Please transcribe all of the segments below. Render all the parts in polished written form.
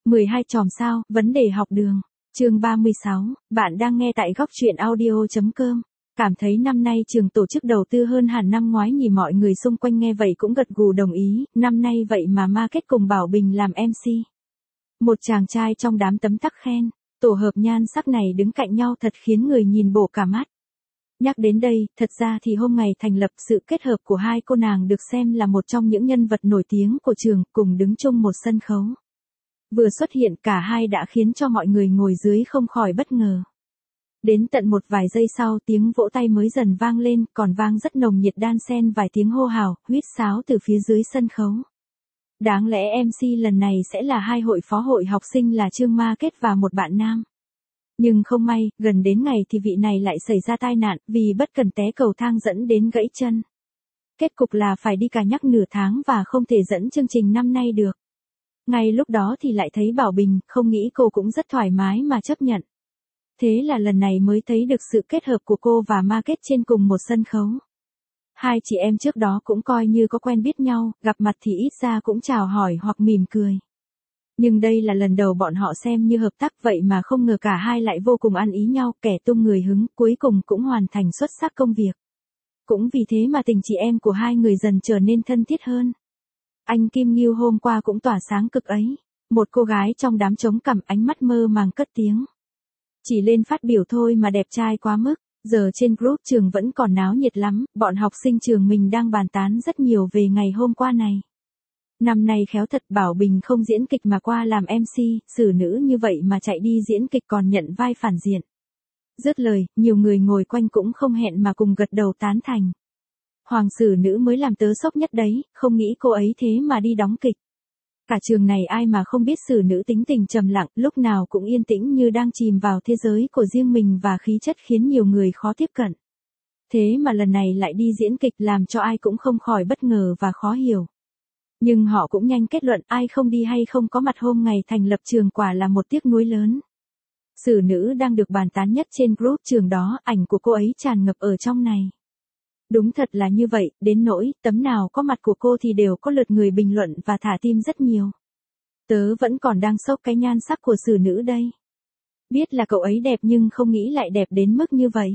12 chòm sao, vấn đề học đường. Chương 36, bạn đang nghe tại góc truyện audio.com. Cảm thấy năm nay trường tổ chức đầu tư hơn hẳn năm ngoái nhỉ, mọi người xung quanh nghe vậy cũng gật gù đồng ý, năm nay vậy mà Market cùng Bảo Bình làm MC. Một chàng trai trong đám tấm tắc khen, tổ hợp nhan sắc này đứng cạnh nhau thật khiến người nhìn bổ cả mắt. Nhắc đến đây, thật ra thì hôm ngày thành lập sự kết hợp của hai cô nàng được xem là một trong những nhân vật nổi tiếng của trường cùng đứng chung một sân khấu. Vừa xuất hiện cả hai đã khiến cho mọi người ngồi dưới không khỏi bất ngờ. Đến tận một vài giây sau tiếng vỗ tay mới dần vang lên, còn vang rất nồng nhiệt đan xen vài tiếng hô hào, huýt sáo từ phía dưới sân khấu. Đáng lẽ MC lần này sẽ là hai hội phó hội học sinh là Trương Market và một bạn nam. Nhưng không may, gần đến ngày thì vị này lại xảy ra tai nạn vì bất cẩn té cầu thang dẫn đến gãy chân. Kết cục là phải đi cà nhắc nửa tháng và không thể dẫn chương trình năm nay được. Ngay lúc đó thì lại thấy Bảo Bình, không nghĩ cô cũng rất thoải mái mà chấp nhận. Thế là lần này mới thấy được sự kết hợp của cô và Market trên cùng một sân khấu. Hai chị em trước đó cũng coi như có quen biết nhau, gặp mặt thì ít ra cũng chào hỏi hoặc mỉm cười. Nhưng đây là lần đầu bọn họ xem như hợp tác, vậy mà không ngờ cả hai lại vô cùng ăn ý nhau, kẻ tung người hứng, cuối cùng cũng hoàn thành xuất sắc công việc. Cũng vì thế mà tình chị em của hai người dần trở nên thân thiết hơn. Anh Kim Nghiêu hôm qua cũng tỏa sáng cực ấy. Một cô gái trong đám trống cằm ánh mắt mơ màng cất tiếng. Chỉ lên phát biểu thôi mà đẹp trai quá mức. Giờ trên group trường vẫn còn náo nhiệt lắm, bọn học sinh trường mình đang bàn tán rất nhiều về ngày hôm qua này. Năm nay khéo thật, Bảo Bình không diễn kịch mà qua làm MC, xử nữ như vậy mà chạy đi diễn kịch còn nhận vai phản diện. Dứt lời, nhiều người ngồi quanh cũng không hẹn mà cùng gật đầu tán thành. Hoàng xử nữ mới làm tớ sốc nhất đấy, không nghĩ cô ấy thế mà đi đóng kịch. Cả trường này ai mà không biết xử nữ tính tình trầm lặng, lúc nào cũng yên tĩnh như đang chìm vào thế giới của riêng mình và khí chất khiến nhiều người khó tiếp cận. Thế mà lần này lại đi diễn kịch làm cho ai cũng không khỏi bất ngờ và khó hiểu. Nhưng họ cũng nhanh kết luận ai không đi hay không có mặt hôm ngày thành lập trường quả là một tiếc nuối lớn. Xử nữ đang được bàn tán nhất trên group trường đó, ảnh của cô ấy tràn ngập ở trong này. Đúng thật là như vậy, đến nỗi, tấm nào có mặt của cô thì đều có lượt người bình luận và thả tim rất nhiều. Tớ vẫn còn đang sốc cái nhan sắc của xử nữ đây. Biết là cậu ấy đẹp nhưng không nghĩ lại đẹp đến mức như vậy.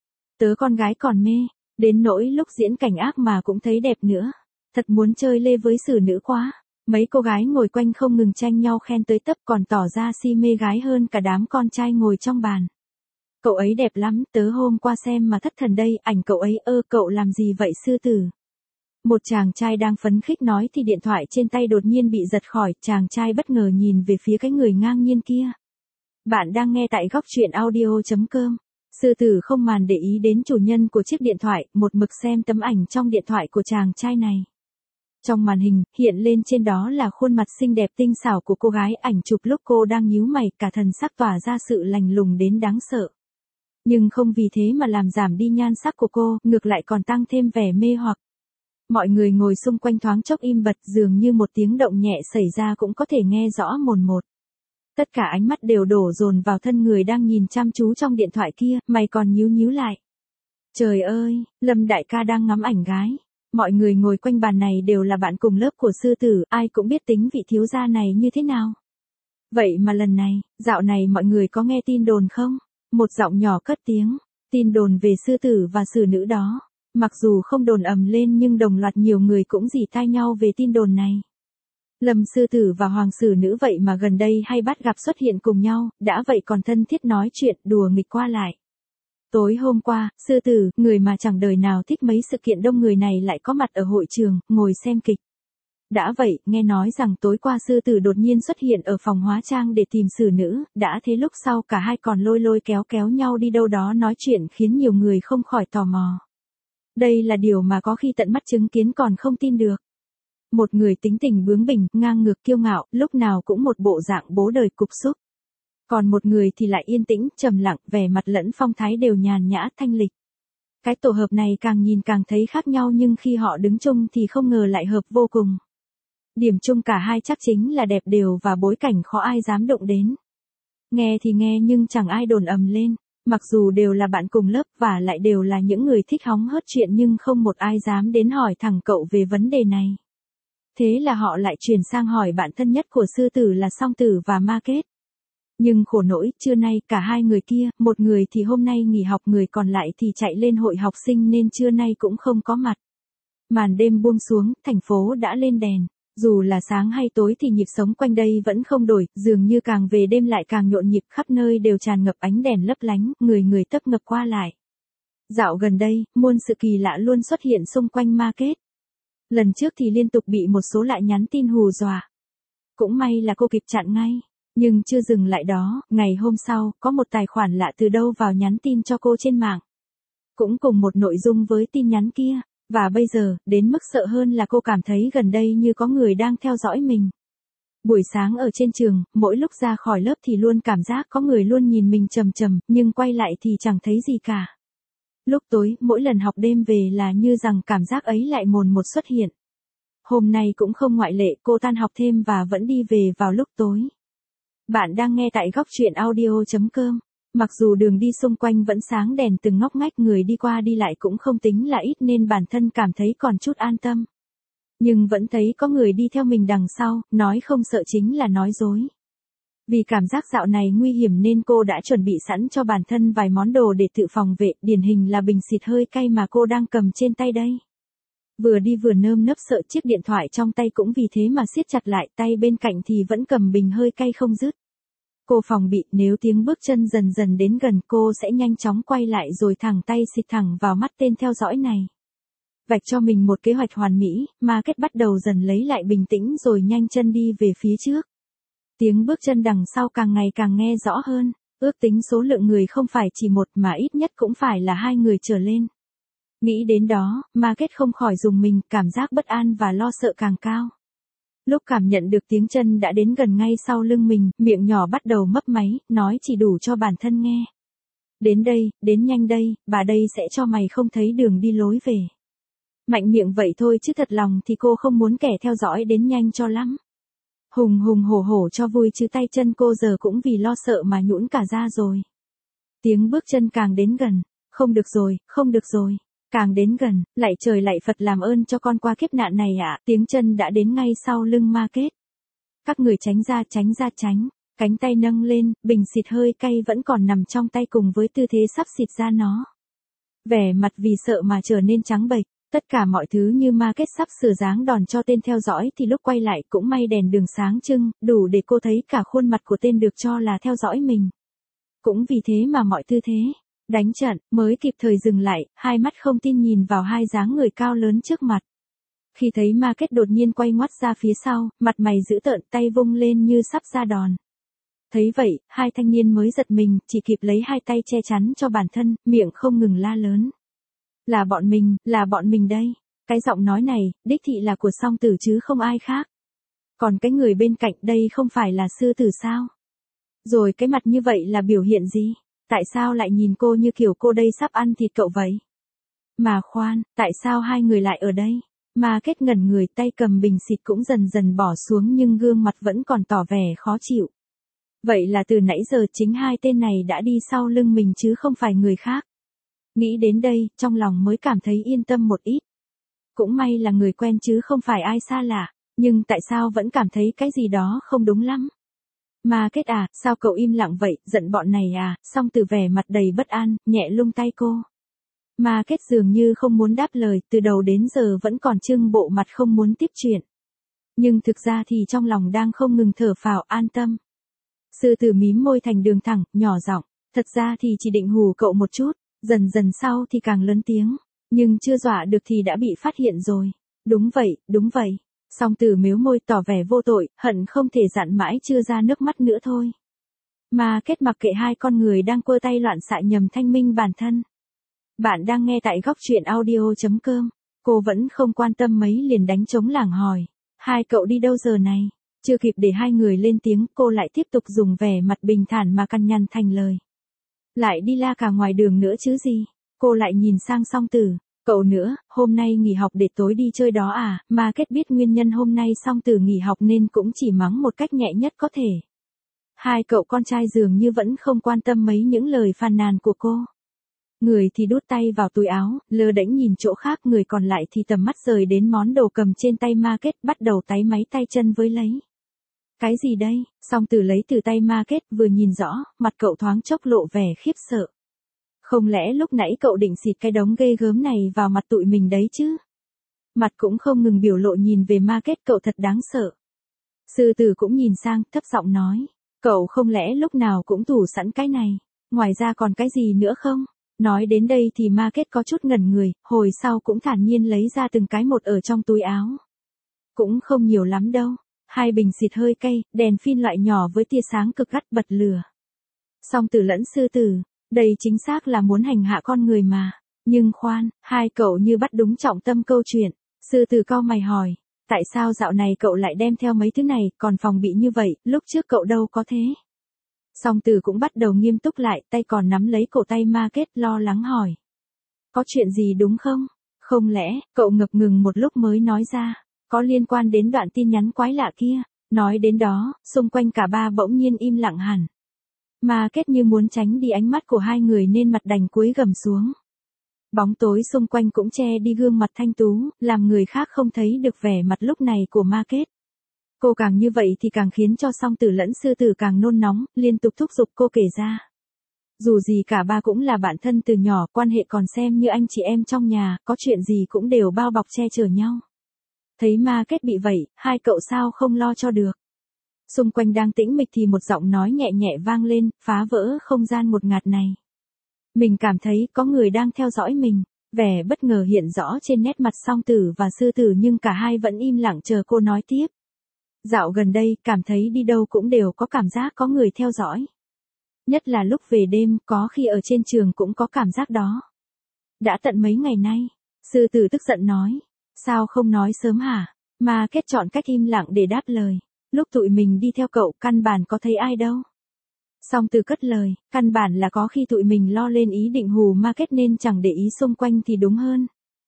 Tớ con gái còn mê, đến nỗi lúc diễn cảnh ác mà cũng thấy đẹp nữa. Thật muốn chơi lê với xử nữ quá. Mấy cô gái ngồi quanh không ngừng tranh nhau khen tới tấp, còn tỏ ra si mê gái hơn cả đám con trai ngồi trong bàn. Cậu ấy đẹp lắm, tớ hôm qua xem mà thất thần đây, ảnh cậu ấy cậu làm gì vậy sư tử? Một chàng trai đang phấn khích nói thì điện thoại trên tay đột nhiên bị giật khỏi, chàng trai bất ngờ nhìn về phía cái người ngang nhiên kia. Bạn đang nghe tại góc truyện audio.com. Sư tử không màn để ý đến chủ nhân của chiếc điện thoại, một mực xem tấm ảnh trong điện thoại của chàng trai này. Trong màn hình, hiện lên trên đó là khuôn mặt xinh đẹp tinh xảo của cô gái, ảnh chụp lúc cô đang nhíu mày, cả thần sắc tỏa ra sự lạnh lùng đến đáng sợ. Nhưng không vì thế mà làm giảm đi nhan sắc của cô, ngược lại còn tăng thêm vẻ mê hoặc. Mọi người ngồi xung quanh thoáng chốc im bặt, dường như một tiếng động nhẹ xảy ra cũng có thể nghe rõ mồn một. Tất cả ánh mắt đều đổ dồn vào thân người đang nhìn chăm chú trong điện thoại kia, mày còn nhíu nhíu lại. Trời ơi, Lâm đại ca đang ngắm ảnh gái. Mọi người ngồi quanh bàn này đều là bạn cùng lớp của sư tử, ai cũng biết tính vị thiếu gia này như thế nào. Vậy mà lần này, dạo này mọi người có nghe tin đồn không? Một giọng nhỏ cất tiếng, tin đồn về sư tử và xử nữ đó. Mặc dù không đồn ầm lên nhưng đồng loạt nhiều người cũng rỉ tai nhau về tin đồn này. Lâm sư tử và hoàng xử nữ vậy mà gần đây hay bắt gặp xuất hiện cùng nhau, đã vậy còn thân thiết nói chuyện đùa nghịch qua lại. Tối hôm qua, sư tử, người mà chẳng đời nào thích mấy sự kiện đông người này lại có mặt ở hội trường, ngồi xem kịch. Đã vậy, nghe nói rằng tối qua sư tử đột nhiên xuất hiện ở phòng hóa trang để tìm xử nữ, đã thế lúc sau cả hai còn lôi kéo nhau đi đâu đó nói chuyện khiến nhiều người không khỏi tò mò. Đây là điều mà có khi tận mắt chứng kiến còn không tin được. Một người tính tình bướng bỉnh, ngang ngược kiêu ngạo, lúc nào cũng một bộ dạng bố đời cục súc. Còn một người thì lại yên tĩnh, trầm lặng, vẻ mặt lẫn phong thái đều nhàn nhã thanh lịch. Cái tổ hợp này càng nhìn càng thấy khác nhau nhưng khi họ đứng chung thì không ngờ lại hợp vô cùng. Điểm chung cả hai chắc chính là đẹp đều và bối cảnh khó ai dám động đến. Nghe thì nghe nhưng chẳng ai đồn ầm lên, mặc dù đều là bạn cùng lớp và lại đều là những người thích hóng hớt chuyện nhưng không một ai dám đến hỏi thẳng cậu về vấn đề này. Thế là họ lại chuyển sang hỏi bạn thân nhất của sư tử là Song Tử và Ma Kết. Nhưng khổ nỗi, trưa nay cả hai người kia, một người thì hôm nay nghỉ học, người còn lại thì chạy lên hội học sinh nên trưa nay cũng không có mặt. Màn đêm buông xuống, thành phố đã lên đèn. Dù là sáng hay tối thì nhịp sống quanh đây vẫn không đổi, dường như càng về đêm lại càng nhộn nhịp, khắp nơi đều tràn ngập ánh đèn lấp lánh, người người tấp nập qua lại. Dạo gần đây, muôn sự kỳ lạ luôn xuất hiện xung quanh Ma Kết. Lần trước thì liên tục bị một số lại nhắn tin hù dọa. Cũng may là cô kịp chặn ngay. Nhưng chưa dừng lại đó, ngày hôm sau, có một tài khoản lạ từ đâu vào nhắn tin cho cô trên mạng. Cũng cùng một nội dung với tin nhắn kia. Và bây giờ, đến mức sợ hơn là cô cảm thấy gần đây như có người đang theo dõi mình. Buổi sáng ở trên trường, mỗi lúc ra khỏi lớp thì luôn cảm giác có người luôn nhìn mình chằm chằm, nhưng quay lại thì chẳng thấy gì cả. Lúc tối, mỗi lần học đêm về là như rằng cảm giác ấy lại mồn một xuất hiện. Hôm nay cũng không ngoại lệ, cô tan học thêm và vẫn đi về vào lúc tối. Bạn đang nghe tại góc truyện audio.com. Mặc dù đường đi xung quanh vẫn sáng đèn từng ngóc ngách, người đi qua đi lại cũng không tính là ít nên bản thân cảm thấy còn chút an tâm. Nhưng vẫn thấy có người đi theo mình đằng sau, nói không sợ chính là nói dối. Vì cảm giác dạo này nguy hiểm nên cô đã chuẩn bị sẵn cho bản thân vài món đồ để tự phòng vệ, điển hình là bình xịt hơi cay mà cô đang cầm trên tay đây. Vừa đi vừa nơm nớp sợ, chiếc điện thoại trong tay cũng vì thế mà siết chặt lại, tay bên cạnh thì vẫn cầm bình hơi cay không dứt. Cô phòng bị nếu tiếng bước chân dần dần đến gần, cô sẽ nhanh chóng quay lại rồi thẳng tay xịt thẳng vào mắt tên theo dõi này. Vạch cho mình một kế hoạch hoàn mỹ, Ma Kết bắt đầu dần lấy lại bình tĩnh rồi nhanh chân đi về phía trước. Tiếng bước chân đằng sau càng ngày càng nghe rõ hơn, ước tính số lượng người không phải chỉ một mà ít nhất cũng phải là 2 người trở lên. Nghĩ đến đó, Ma Kết không khỏi rùng mình, cảm giác bất an và lo sợ càng cao. Lúc cảm nhận được tiếng chân đã đến gần ngay sau lưng mình, miệng nhỏ bắt đầu mấp máy, nói chỉ đủ cho bản thân nghe. Đến đây, đến nhanh đây, bà đây sẽ cho mày không thấy đường đi lối về. Mạnh miệng vậy thôi chứ thật lòng thì cô không muốn kẻ theo dõi đến nhanh cho lắm. Hùng hùng hổ hổ cho vui chứ tay chân cô giờ cũng vì lo sợ mà nhũn cả ra rồi. Tiếng bước chân càng đến gần, không được rồi, không được rồi. Càng đến gần, lạy trời lạy Phật làm ơn cho con qua kiếp nạn này ạ, tiếng chân đã đến ngay sau lưng Ma Kết. Các người tránh ra tránh, cánh tay nâng lên, bình xịt hơi cay vẫn còn nằm trong tay cùng với tư thế sắp xịt ra nó. Vẻ mặt vì sợ mà trở nên trắng bệch, tất cả mọi thứ như Ma Kết sắp sửa giáng đòn cho tên theo dõi thì lúc quay lại cũng may đèn đường sáng trưng, đủ để cô thấy cả khuôn mặt của tên được cho là theo dõi mình. Cũng vì thế mà mọi tư thế đánh trận, mới kịp thời dừng lại, hai mắt không tin nhìn vào hai dáng người cao lớn trước mặt. Khi thấy Ma Kết đột nhiên quay ngoắt ra phía sau, mặt mày dữ tợn, tay vung lên như sắp ra đòn. Thấy vậy, hai thanh niên mới giật mình, chỉ kịp lấy hai tay che chắn cho bản thân, miệng không ngừng la lớn. Là bọn mình đây. Cái giọng nói này, đích thị là của Song Tử chứ không ai khác. Còn cái người bên cạnh đây không phải là sư tử sao? Rồi cái mặt như vậy là biểu hiện gì? Tại sao lại nhìn cô như kiểu cô đây sắp ăn thịt cậu vậy? Mà khoan, tại sao hai người lại ở đây? Ma Kết ngẩn người, tay cầm bình xịt cũng dần dần bỏ xuống nhưng gương mặt vẫn còn tỏ vẻ khó chịu. Vậy là từ nãy giờ chính hai tên này đã đi sau lưng mình chứ không phải người khác. Nghĩ đến đây, trong lòng mới cảm thấy yên tâm một ít. Cũng may là người quen chứ không phải ai xa lạ, nhưng tại sao vẫn cảm thấy cái gì đó không đúng lắm? Ma Kết à, sao cậu im lặng vậy, giận bọn này à? Song Tử vẻ mặt đầy bất an, nhẹ lung tay cô. Ma Kết dường như không muốn đáp lời, từ đầu đến giờ vẫn còn trưng bộ mặt không muốn tiếp chuyện. Nhưng thực ra thì trong lòng đang không ngừng thở phào an tâm. Sư tử mím môi thành đường thẳng, nhỏ giọng, thật ra thì chỉ định hù cậu một chút, dần dần sau thì càng lớn tiếng, nhưng chưa dọa được thì đã bị phát hiện rồi. Đúng vậy. Song Tử mếu môi tỏ vẻ vô tội, hận không thể dặn mãi chưa ra nước mắt nữa thôi. Ma Kết mặc kệ hai con người đang quơ tay loạn xạ nhằm thanh minh bản thân. Bạn đang nghe tại góc truyện audio.com. Cô vẫn không quan tâm mấy liền đánh trống lảng hỏi. Hai cậu đi đâu giờ này? Chưa kịp để hai người lên tiếng, cô lại tiếp tục dùng vẻ mặt bình thản mà căn nhằn thành lời. Lại đi la cả ngoài đường nữa chứ gì? Cô lại nhìn sang Song Tử. Cậu nữa, hôm nay nghỉ học để tối đi chơi đó à? Ma Kết biết nguyên nhân hôm nay Song Tử nghỉ học nên cũng chỉ mắng một cách nhẹ nhất có thể. Hai cậu con trai dường như vẫn không quan tâm mấy những lời phàn nàn của cô. Người thì đút tay vào túi áo, lơ đễnh nhìn chỗ khác, người còn lại thì tầm mắt rời đến món đồ cầm trên tay Market, bắt đầu táy máy tay chân với lấy. Cái gì đây? Song Tử lấy từ tay Market, vừa nhìn rõ, mặt cậu thoáng chốc lộ vẻ khiếp sợ. Không lẽ lúc nãy cậu định xịt cái đống ghê gớm này vào mặt tụi mình đấy chứ? Mặt cũng không ngừng biểu lộ nhìn về Market, cậu thật đáng sợ. Sư Tử cũng nhìn sang, thấp giọng nói. Cậu không lẽ lúc nào cũng thủ sẵn cái này? Ngoài ra còn cái gì nữa không? Nói đến đây thì Market có chút ngẩn người, hồi sau cũng thản nhiên lấy ra từng cái một ở trong túi áo. Cũng không nhiều lắm đâu. 2 bình xịt hơi cay, đèn phin loại nhỏ với tia sáng cực gắt bật lửa. Song Tử lẫn Sư Tử, đây chính xác là muốn hành hạ con người mà. Nhưng khoan, hai cậu như bắt đúng trọng tâm câu chuyện. Sư Tử cau mày hỏi, tại sao dạo này cậu lại đem theo mấy thứ này, còn phòng bị như vậy, lúc trước cậu đâu có thế. Song Tử cũng bắt đầu nghiêm túc lại, tay còn nắm lấy cổ tay Market, lo lắng hỏi. Có chuyện gì đúng không? Không lẽ, cậu ngập ngừng một lúc mới nói ra, có liên quan đến đoạn tin nhắn quái lạ kia. Nói đến đó, xung quanh cả ba bỗng nhiên im lặng hẳn. Market như muốn tránh đi ánh mắt của hai người nên mặt đành cúi gằm xuống. Bóng tối xung quanh cũng che đi gương mặt thanh tú, làm người khác không thấy được vẻ mặt lúc này của Market. Cô càng như vậy thì càng khiến cho Song Tử lẫn Sư Tử càng nôn nóng, liên tục thúc giục cô kể ra. Dù gì cả ba cũng là bạn thân từ nhỏ, quan hệ còn xem như anh chị em trong nhà, có chuyện gì cũng đều bao bọc che chở nhau. Thấy Market bị vậy, hai cậu sao không lo cho được. Xung quanh đang tĩnh mịch thì một giọng nói nhẹ nhẹ vang lên, phá vỡ không gian ngột ngạt này. Mình cảm thấy có người đang theo dõi mình. Vẻ bất ngờ hiện rõ trên nét mặt Song Tử và Sư Tử, nhưng cả hai vẫn im lặng chờ cô nói tiếp. Dạo gần đây, cảm thấy đi đâu cũng đều có cảm giác có người theo dõi. Nhất là lúc về đêm, có khi ở trên trường cũng có cảm giác đó. Đã tận mấy ngày nay, Sư Tử tức giận nói. Sao không nói sớm hả? Market chọn cách im lặng để đáp lời. Lúc tụi mình đi theo cậu, căn bản có thấy ai đâu. Song Tử cất lời, căn bản là có khi tụi mình lo lên ý định hù Market nên chẳng để ý xung quanh thì đúng hơn.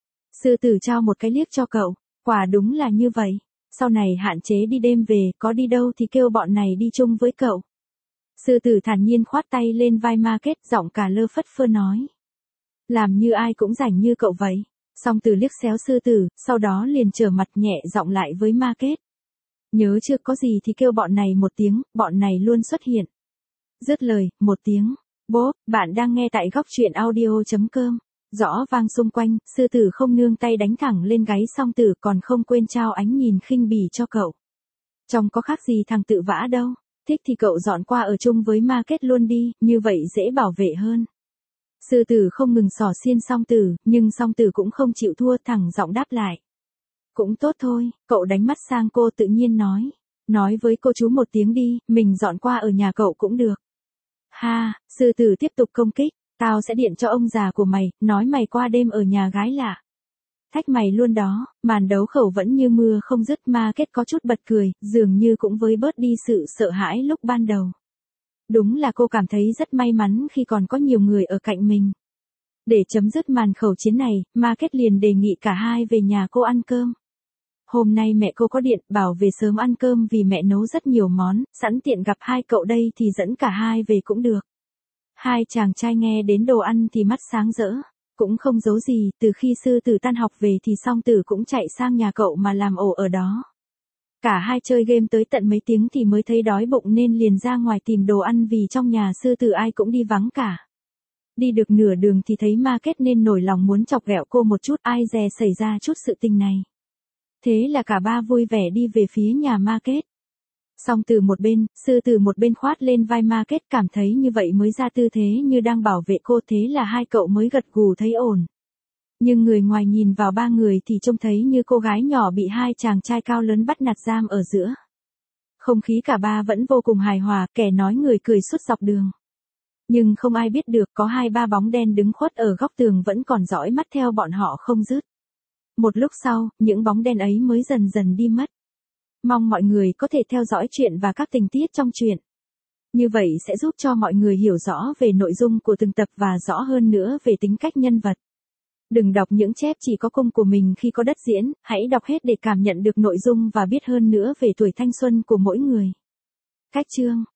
Sư Tử trao một cái liếc cho cậu, quả đúng là như vậy. Sau này hạn chế đi đêm về, có đi đâu thì kêu bọn này đi chung với cậu. Sư Tử thản nhiên khoát tay lên vai Market, giọng cả lơ phất phơ nói. Làm như ai cũng rảnh như cậu vậy. Song Tử liếc xéo Sư Tử, sau đó liền trở mặt nhẹ giọng lại với Market. Nhớ chưa, có gì thì kêu bọn này một tiếng, bọn này luôn xuất hiện. Dứt lời, một tiếng. Bốp, bạn đang nghe tại góc truyện audio.com. Rõ vang xung quanh, Sư Tử không nương tay đánh thẳng lên gáy Song Tử, còn không quên trao ánh nhìn khinh bỉ cho cậu. Trông có khác gì thằng tự vã đâu, thích thì cậu dọn qua ở chung với Market luôn đi, như vậy dễ bảo vệ hơn. Sư Tử không ngừng xỏ xiên Song Tử, nhưng Song Tử cũng không chịu thua, thẳng giọng đáp lại. Cũng tốt thôi, cậu đánh mắt sang cô tự nhiên nói. Nói với cô chú một tiếng đi, mình dọn qua ở nhà cậu cũng được. Ha, Sư Tử tiếp tục công kích. Tao sẽ điện cho ông già của mày, nói mày qua đêm ở nhà gái lạ. Thách mày luôn đó. Màn đấu khẩu vẫn như mưa không dứt. Market có chút bật cười, dường như cũng với bớt đi sự sợ hãi lúc ban đầu. Đúng là cô cảm thấy rất may mắn khi còn có nhiều người ở cạnh mình. Để chấm dứt màn khẩu chiến này, Market liền đề nghị cả hai về nhà cô ăn cơm. Hôm nay mẹ cô có điện, bảo về sớm ăn cơm vì mẹ nấu rất nhiều món, sẵn tiện gặp hai cậu đây thì dẫn cả hai về cũng được. Hai chàng trai nghe đến đồ ăn thì mắt sáng rỡ, cũng không giấu gì, từ khi Sư Tử tan học về thì Song Tử cũng chạy sang nhà cậu mà làm ổ ở đó. Cả hai chơi game tới tận mấy tiếng thì mới thấy đói bụng nên liền ra ngoài tìm đồ ăn vì trong nhà Sư Tử ai cũng đi vắng cả. Đi được nửa đường thì thấy Market nên nổi lòng muốn chọc ghẹo cô một chút, ai dè xảy ra chút sự tình này. Thế là cả ba vui vẻ đi về phía nhà Market. Song Tử một bên, Sư Tử một bên khoát lên vai Market, cảm thấy như vậy mới ra tư thế như đang bảo vệ cô, thế là hai cậu mới gật gù thấy ổn. Nhưng người ngoài nhìn vào ba người thì trông thấy như cô gái nhỏ bị hai chàng trai cao lớn bắt nạt giam ở giữa. Không khí cả ba vẫn vô cùng hài hòa, kẻ nói người cười suốt dọc đường. Nhưng không ai biết được có 2-3 bóng đen đứng khuất ở góc tường vẫn còn dõi mắt theo bọn họ không dứt. Một lúc sau, những bóng đen ấy mới dần dần đi mất. Mong mọi người có thể theo dõi chuyện và các tình tiết trong truyện. Như vậy sẽ giúp cho mọi người hiểu rõ về nội dung của từng tập và rõ hơn nữa về tính cách nhân vật. Đừng đọc những chép chỉ có cung của mình khi có đất diễn, hãy đọc hết để cảm nhận được nội dung và biết hơn nữa về tuổi thanh xuân của mỗi người. Cách chương